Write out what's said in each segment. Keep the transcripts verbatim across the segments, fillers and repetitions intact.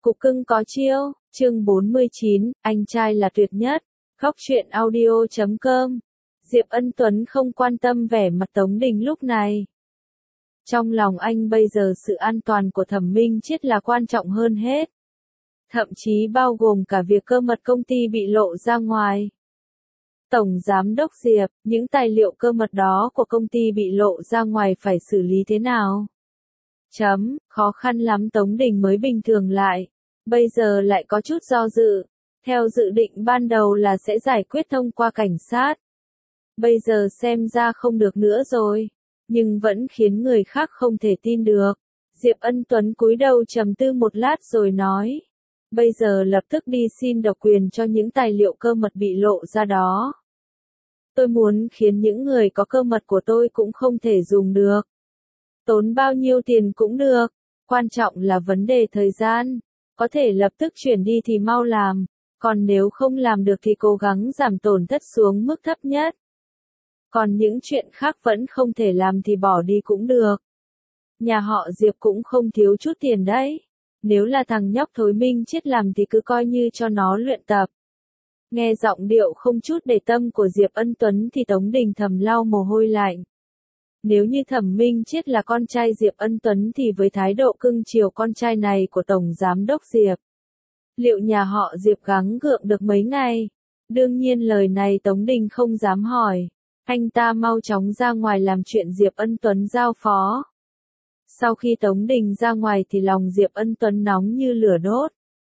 Cục cưng có chiêu, chương bốn mươi chín, anh trai là tuyệt nhất. Góc truyện audio chấm com. Diệp Ân Tuấn không quan tâm vẻ mặt Tống Đình lúc này. Trong lòng anh bây giờ sự an toàn của Thẩm Minh Chiết là quan trọng hơn hết. Thậm chí bao gồm cả việc cơ mật công ty bị lộ ra ngoài. Tổng Giám đốc Diệp, những tài liệu cơ mật đó của công ty bị lộ ra ngoài phải xử lý thế nào? Chấm, khó khăn lắm Tống Đình mới bình thường lại. Bây giờ lại có chút do dự. Theo dự định ban đầu là sẽ giải quyết thông qua cảnh sát. Bây giờ xem ra không được nữa rồi. Nhưng vẫn khiến người khác không thể tin được. Diệp Ân Tuấn cúi đầu trầm tư một lát rồi nói. Bây giờ lập tức đi xin độc quyền cho những tài liệu cơ mật bị lộ ra đó. Tôi muốn khiến những người có cơ mật của tôi cũng không thể dùng được. Tốn bao nhiêu tiền cũng được. Quan trọng là vấn đề thời gian. Có thể lập tức chuyển đi thì mau làm. Còn nếu không làm được thì cố gắng giảm tổn thất xuống mức thấp nhất. Còn những chuyện khác vẫn không thể làm thì bỏ đi cũng được. Nhà họ Diệp cũng không thiếu chút tiền đấy. Nếu là thằng nhóc Thối Minh Chiết làm thì cứ coi như cho nó luyện tập. Nghe giọng điệu không chút để tâm của Diệp Ân Tuấn thì Tống Đình thầm lau mồ hôi lạnh. Nếu như Thẩm Minh Chiết là con trai Diệp Ân Tuấn thì với thái độ cưng chiều con trai này của Tổng Giám đốc Diệp, liệu nhà họ Diệp gắng gượng được mấy ngày? Đương nhiên lời này Tống Đình không dám hỏi. Anh ta mau chóng ra ngoài làm chuyện Diệp Ân Tuấn giao phó. Sau khi Tống Đình ra ngoài thì lòng Diệp Ân Tuấn nóng như lửa đốt.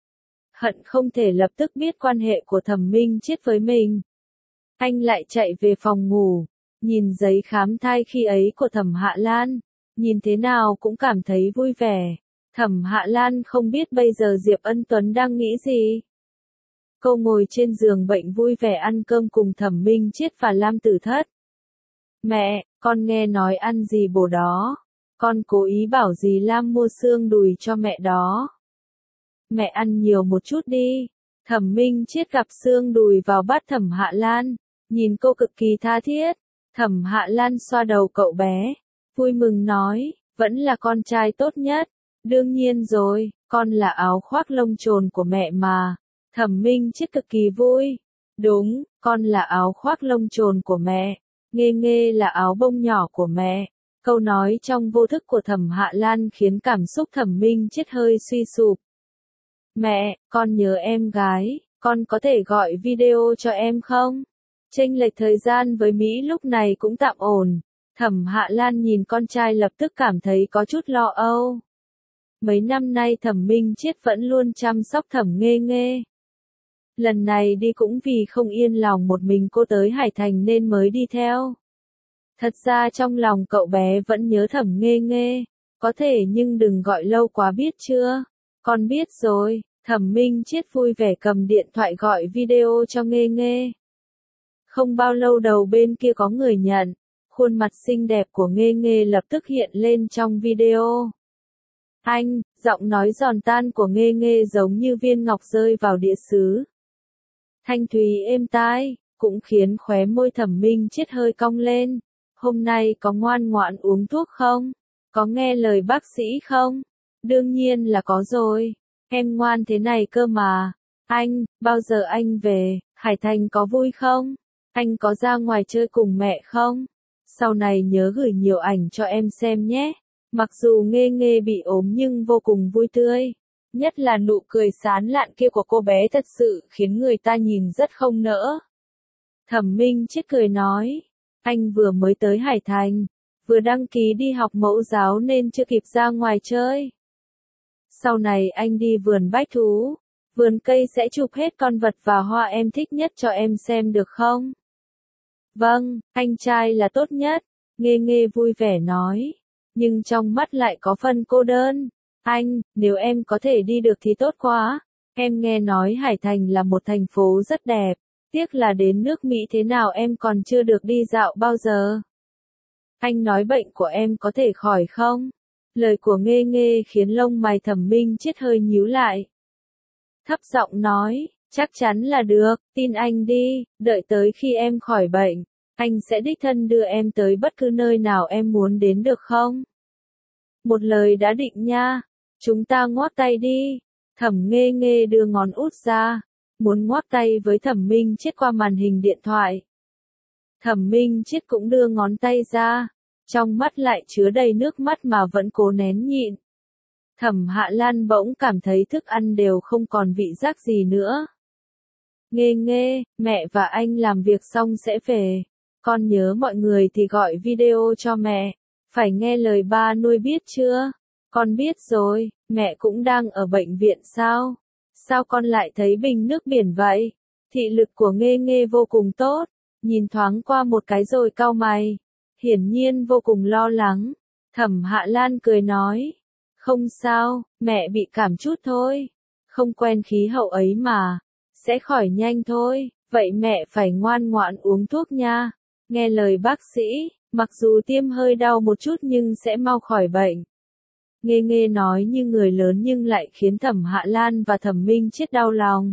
Hận không thể lập tức biết quan hệ của Thẩm Minh Chiết với mình. Anh lại chạy về phòng ngủ, nhìn giấy khám thai khi ấy của Thẩm Hạ Lan, nhìn thế nào cũng cảm thấy vui vẻ. Thẩm Hạ Lan không biết bây giờ Diệp Ân Tuấn đang nghĩ gì. Cô ngồi trên giường bệnh vui vẻ ăn cơm cùng Thẩm Minh Chiết và Lam Tử Thất. Mẹ, con nghe nói ăn gì bổ đó. Con cố ý bảo dì Lam mua xương đùi cho mẹ đó. Mẹ ăn nhiều một chút đi. Thẩm Minh Chiết gặp xương đùi vào bát Thẩm Hạ Lan, nhìn cô cực kỳ tha thiết. Thẩm Hạ Lan xoa đầu cậu bé, vui mừng nói, vẫn là con trai tốt nhất. Đương nhiên rồi, con là áo khoác lông trồn của mẹ mà. Thẩm Minh Chiết cực kỳ vui. Đúng, con là áo khoác lông trồn của mẹ. Nghê nghê là áo bông nhỏ của mẹ. Câu nói trong vô thức của Thẩm Hạ Lan khiến cảm xúc Thẩm Minh Chiết hơi suy sụp. Mẹ, con nhớ em gái, con có thể gọi video cho em không? Chênh lệch thời gian với Mỹ lúc này cũng tạm ổn. Thẩm Hạ Lan nhìn con trai lập tức cảm thấy có chút lo âu. Mấy năm nay Thẩm Minh Chiết vẫn luôn chăm sóc Thẩm Nghê Nghê. Lần này đi cũng vì không yên lòng một mình cô tới Hải Thành nên mới đi theo. Thật ra trong lòng cậu bé vẫn nhớ Thẩm Nghê Nghê. Có thể nhưng đừng gọi lâu quá biết chưa? Con biết rồi. Thẩm Minh Chiết vui vẻ cầm điện thoại gọi video cho Nghê Nghê. Không bao lâu đầu bên kia có người nhận. Khuôn mặt xinh đẹp của Nghê Nghê lập tức hiện lên trong video. Anh, giọng nói giòn tan của Nghê Nghê giống như viên ngọc rơi vào đĩa sứ. Thanh thúy êm tai, cũng khiến khóe môi Thẩm Minh Chiết hơi cong lên. Hôm nay có ngoan ngoãn uống thuốc không? Có nghe lời bác sĩ không? Đương nhiên là có rồi. Em ngoan thế này cơ mà. Anh, bao giờ anh về? Hải Thành có vui không? Anh có ra ngoài chơi cùng mẹ không? Sau này nhớ gửi nhiều ảnh cho em xem nhé. Mặc dù Nghê Nghê bị ốm nhưng vô cùng vui tươi. Nhất là nụ cười sán lạn kia của cô bé thật sự khiến người ta nhìn rất không nỡ. Thẩm Minh Chiết cười nói. Anh vừa mới tới Hải Thành. Vừa đăng ký đi học mẫu giáo nên chưa kịp ra ngoài chơi. Sau này anh đi vườn bách thú. Vườn cây sẽ chụp hết con vật và hoa em thích nhất cho em xem được không? Vâng, anh trai là tốt nhất. Nghê Nghê vui vẻ nói. Nhưng trong mắt lại có phần cô đơn. Anh, nếu em có thể đi được thì tốt quá. Em nghe nói Hải Thành là một thành phố rất đẹp. Tiếc là đến nước Mỹ thế nào em còn chưa được đi dạo bao giờ. Anh nói bệnh của em có thể khỏi không? Lời của Nghê Nghê khiến lông mày Thẩm Minh Chiết hơi nhíu lại. Thấp giọng nói, chắc chắn là được, tin anh đi, đợi tới khi em khỏi bệnh, anh sẽ đích thân đưa em tới bất cứ nơi nào em muốn đến được không? Một lời đã định nha, chúng ta ngoắc tay đi. Thẩm Nghê Nghê đưa ngón út ra, muốn ngoắc tay với Thẩm Minh Chết qua màn hình điện thoại. Thẩm Minh Chết cũng đưa ngón tay ra, trong mắt lại chứa đầy nước mắt mà vẫn cố nén nhịn. Thẩm Hạ Lan bỗng cảm thấy thức ăn đều không còn vị giác gì nữa. Nghê Nghê, mẹ và anh làm việc xong sẽ về. Con nhớ mọi người thì gọi video cho mẹ. Phải nghe lời ba nuôi biết chưa? Con biết rồi, mẹ cũng đang ở bệnh viện sao? Sao con lại thấy bình nước biển vậy? Thị lực của Nghê Nghê vô cùng tốt, nhìn thoáng qua một cái rồi cau mày. Hiển nhiên vô cùng lo lắng. Thẩm Hạ Lan cười nói. Không sao, mẹ bị cảm chút thôi. Không quen khí hậu ấy mà. Sẽ khỏi nhanh thôi, vậy mẹ phải ngoan ngoãn uống thuốc nha. Nghe lời bác sĩ, mặc dù tiêm hơi đau một chút nhưng sẽ mau khỏi bệnh. Nghê Nghê nói như người lớn nhưng lại khiến Thẩm Hạ Lan và Thẩm Minh Chết đau lòng.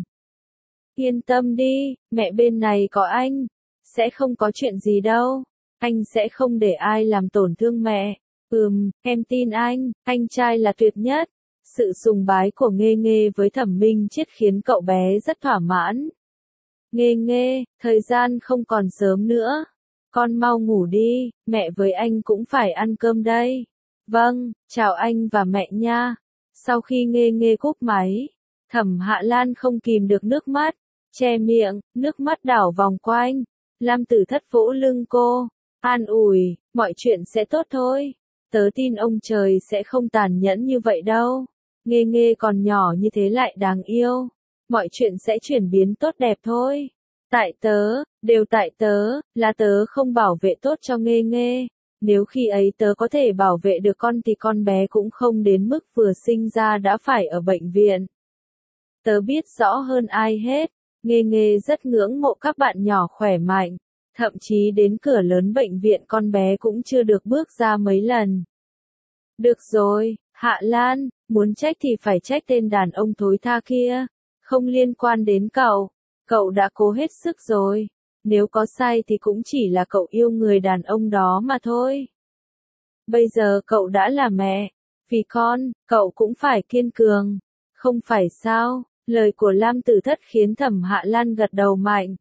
Yên tâm đi, mẹ bên này có anh. Sẽ không có chuyện gì đâu. Anh sẽ không để ai làm tổn thương mẹ. Ừm, em tin anh, anh trai là tuyệt nhất. Sự sùng bái của Nghê Nghê với Thẩm Minh Chết khiến cậu bé rất thỏa mãn. Nghê Nghê, thời gian không còn sớm nữa. Con mau ngủ đi, mẹ với anh cũng phải ăn cơm đây. Vâng, chào anh và mẹ nha. Sau khi Nghê Nghê cúp máy, Thẩm Hạ Lan không kìm được nước mắt, che miệng, nước mắt đảo vòng quanh. Lam Tử Thất vỗ lưng cô, an ủi, mọi chuyện sẽ tốt thôi. Tớ tin ông trời sẽ không tàn nhẫn như vậy đâu. Nghê Nghê còn nhỏ như thế lại đáng yêu. Mọi chuyện sẽ chuyển biến tốt đẹp thôi. Tại tớ, đều tại tớ, là tớ không bảo vệ tốt cho Nghê Nghê. Nếu khi ấy tớ có thể bảo vệ được con thì con bé cũng không đến mức vừa sinh ra đã phải ở bệnh viện. Tớ biết rõ hơn ai hết. Nghê Nghê rất ngưỡng mộ các bạn nhỏ khỏe mạnh. Thậm chí đến cửa lớn bệnh viện con bé cũng chưa được bước ra mấy lần. Được rồi, Hạ Lan, muốn trách thì phải trách tên đàn ông thối tha kia. Không liên quan đến cậu. Cậu đã cố hết sức rồi. Nếu có sai thì cũng chỉ là cậu yêu người đàn ông đó mà thôi. Bây giờ cậu đã là mẹ. Vì con, cậu cũng phải kiên cường. Không phải sao? Lời của Lam Tử Thất khiến Thẩm Hạ Lan gật đầu mạnh.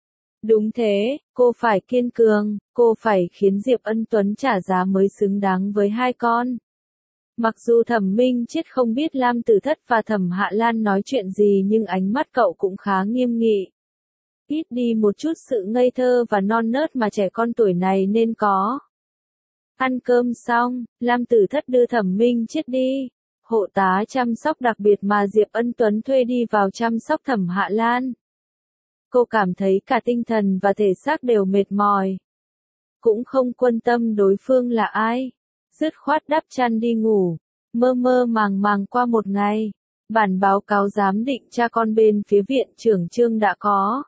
Đúng thế, cô phải kiên cường, cô phải khiến Diệp Ân Tuấn trả giá mới xứng đáng với hai con. Mặc dù Thẩm Minh Chết không biết Lam Tử Thất và Thẩm Hạ Lan nói chuyện gì nhưng ánh mắt cậu cũng khá nghiêm nghị. Ít đi một chút sự ngây thơ và non nớt mà trẻ con tuổi này nên có. Ăn cơm xong, Lam Tử Thất đưa Thẩm Minh Chết đi. Hộ tá chăm sóc đặc biệt mà Diệp Ân Tuấn thuê đi vào chăm sóc Thẩm Hạ Lan. Cô cảm thấy cả tinh thần và thể xác đều mệt mỏi. Cũng không quan tâm đối phương là ai. Dứt khoát đắp chăn đi ngủ. Mơ mơ màng màng qua một ngày. Bản báo cáo giám định cha con bên phía viện trưởng Trương đã có.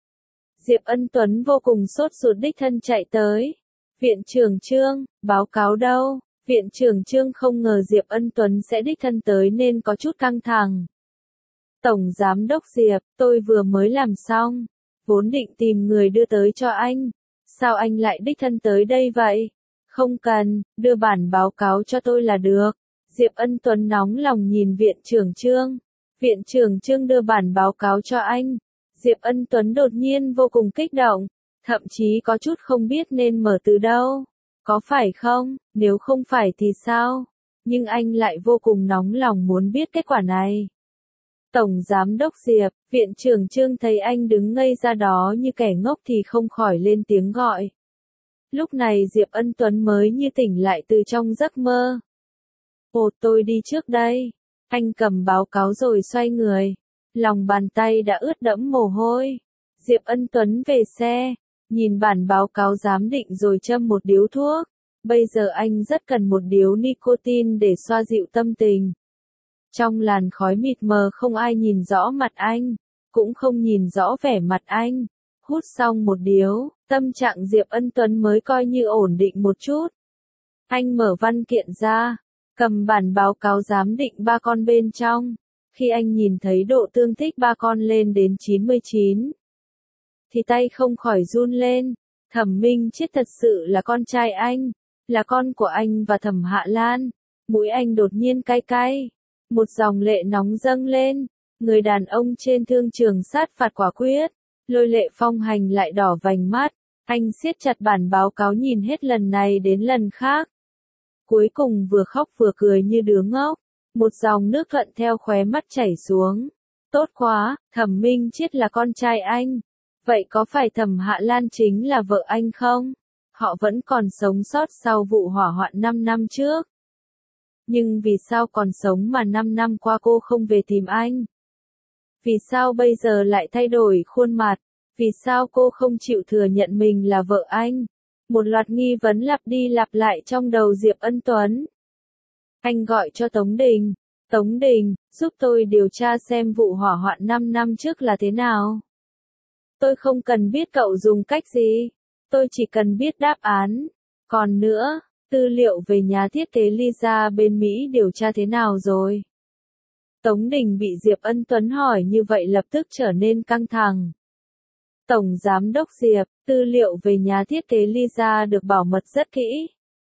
Diệp Ân Tuấn vô cùng sốt ruột đích thân chạy tới. Viện trưởng Trương, báo cáo đâu? Viện trưởng Trương không ngờ Diệp Ân Tuấn sẽ đích thân tới nên có chút căng thẳng. Tổng giám đốc Diệp, tôi vừa mới làm xong. Vốn định tìm người đưa tới cho anh. Sao anh lại đích thân tới đây vậy? Không cần, đưa bản báo cáo cho tôi là được. Diệp Ân Tuấn nóng lòng nhìn viện trưởng Trương. Viện trưởng Trương đưa bản báo cáo cho anh. Diệp Ân Tuấn đột nhiên vô cùng kích động. Thậm chí có chút không biết nên mở từ đâu. Có phải không? Nếu không phải thì sao? Nhưng anh lại vô cùng nóng lòng muốn biết kết quả này. Tổng giám đốc Diệp, viện trưởng Trương thấy anh đứng ngây ra đó như kẻ ngốc thì không khỏi lên tiếng gọi. Lúc này Diệp Ân Tuấn mới như tỉnh lại từ trong giấc mơ. Ồ, tôi đi trước đây. Anh cầm báo cáo rồi xoay người. Lòng bàn tay đã ướt đẫm mồ hôi. Diệp Ân Tuấn về xe, nhìn bản báo cáo giám định rồi châm một điếu thuốc. Bây giờ anh rất cần một điếu nicotine để xoa dịu tâm tình. Trong làn khói mịt mờ không ai nhìn rõ mặt anh, cũng không nhìn rõ vẻ mặt anh. Hút xong một điếu, tâm trạng Diệp Ân Tuấn mới coi như ổn định một chút. Anh mở văn kiện ra, cầm bản báo cáo giám định ba con bên trong. Khi anh nhìn thấy độ tương thích ba con lên đến chín mươi chín, thì tay không khỏi run lên. Thẩm Minh Chết thật sự là con trai anh, là con của anh và Thẩm Hạ Lan. Mũi anh đột nhiên cay cay. Một dòng lệ nóng dâng lên, người đàn ông trên thương trường sát phạt quả quyết, Lôi Lệ Phong hành lại đỏ vành mắt, anh siết chặt bản báo cáo nhìn hết lần này đến lần khác. Cuối cùng vừa khóc vừa cười như đứa ngốc, một dòng nước thuận theo khóe mắt chảy xuống. Tốt quá, Thẩm Minh Chiết là con trai anh. Vậy có phải Thẩm Hạ Lan chính là vợ anh không? Họ vẫn còn sống sót sau vụ hỏa hoạn năm năm trước. Nhưng vì sao còn sống mà năm năm qua cô không về tìm anh? Vì sao bây giờ lại thay đổi khuôn mặt? Vì sao cô không chịu thừa nhận mình là vợ anh? Một loạt nghi vấn lặp đi lặp lại trong đầu Diệp Ân Tuấn. Anh gọi cho Tống Đình. Tống Đình, giúp tôi điều tra xem vụ hỏa hoạn năm năm trước là thế nào. Tôi không cần biết cậu dùng cách gì. Tôi chỉ cần biết đáp án. Còn nữa, tư liệu về nhà thiết kế Lisa bên Mỹ điều tra thế nào rồi? Tống Đình bị Diệp Ân Tuấn hỏi như vậy lập tức trở nên căng thẳng. Tổng Giám đốc Diệp, tư liệu về nhà thiết kế Lisa được bảo mật rất kỹ.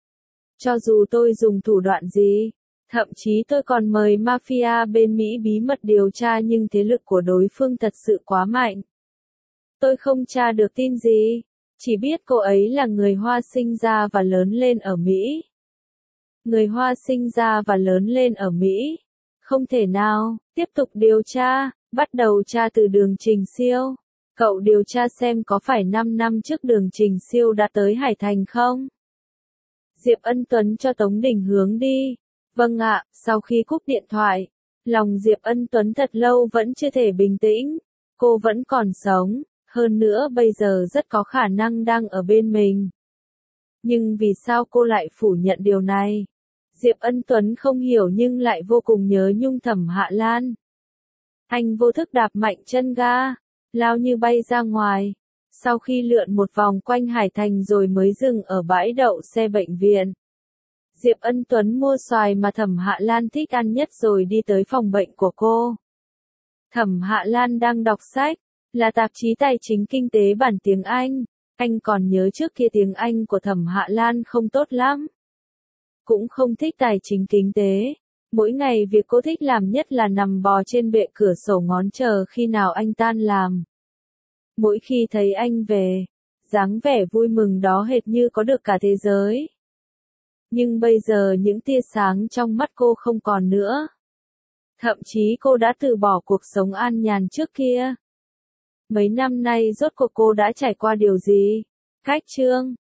Cho dù tôi dùng thủ đoạn gì, thậm chí tôi còn mời mafia bên Mỹ bí mật điều tra nhưng thế lực của đối phương thật sự quá mạnh. Tôi không tra được tin gì, chỉ biết cô ấy là người Hoa sinh ra và lớn lên ở Mỹ. Người Hoa sinh ra và lớn lên ở Mỹ. Không thể nào, tiếp tục điều tra, bắt đầu tra từ Đường Trình Siêu. Cậu điều tra xem có phải năm năm trước Đường Trình Siêu đã tới Hải Thành không? Diệp Ân Tuấn cho Tống Đình hướng đi. Vâng ạ, sau khi cúp điện thoại, lòng Diệp Ân Tuấn thật lâu vẫn chưa thể bình tĩnh. Cô vẫn còn sống, hơn nữa bây giờ rất có khả năng đang ở bên mình. Nhưng vì sao cô lại phủ nhận điều này? Diệp Ân Tuấn không hiểu nhưng lại vô cùng nhớ nhung Thẩm Hạ Lan. Anh vô thức đạp mạnh chân ga, lao như bay ra ngoài. Sau khi lượn một vòng quanh Hải Thành rồi mới dừng ở bãi đậu xe bệnh viện. Diệp Ân Tuấn mua xoài mà Thẩm Hạ Lan thích ăn nhất rồi đi tới phòng bệnh của cô. Thẩm Hạ Lan đang đọc sách, là tạp chí tài chính kinh tế bản tiếng Anh. Anh còn nhớ trước kia tiếng Anh của Thẩm Hạ Lan không tốt lắm. Cũng không thích tài chính kinh tế. Mỗi ngày việc cô thích làm nhất là nằm bò trên bệ cửa sổ ngóng chờ khi nào anh tan làm. Mỗi khi thấy anh về, dáng vẻ vui mừng đó hệt như có được cả thế giới. Nhưng bây giờ những tia sáng trong mắt cô không còn nữa. Thậm chí cô đã từ bỏ cuộc sống an nhàn trước kia. Mấy năm nay rốt cuộc cô đã trải qua điều gì? Cách chương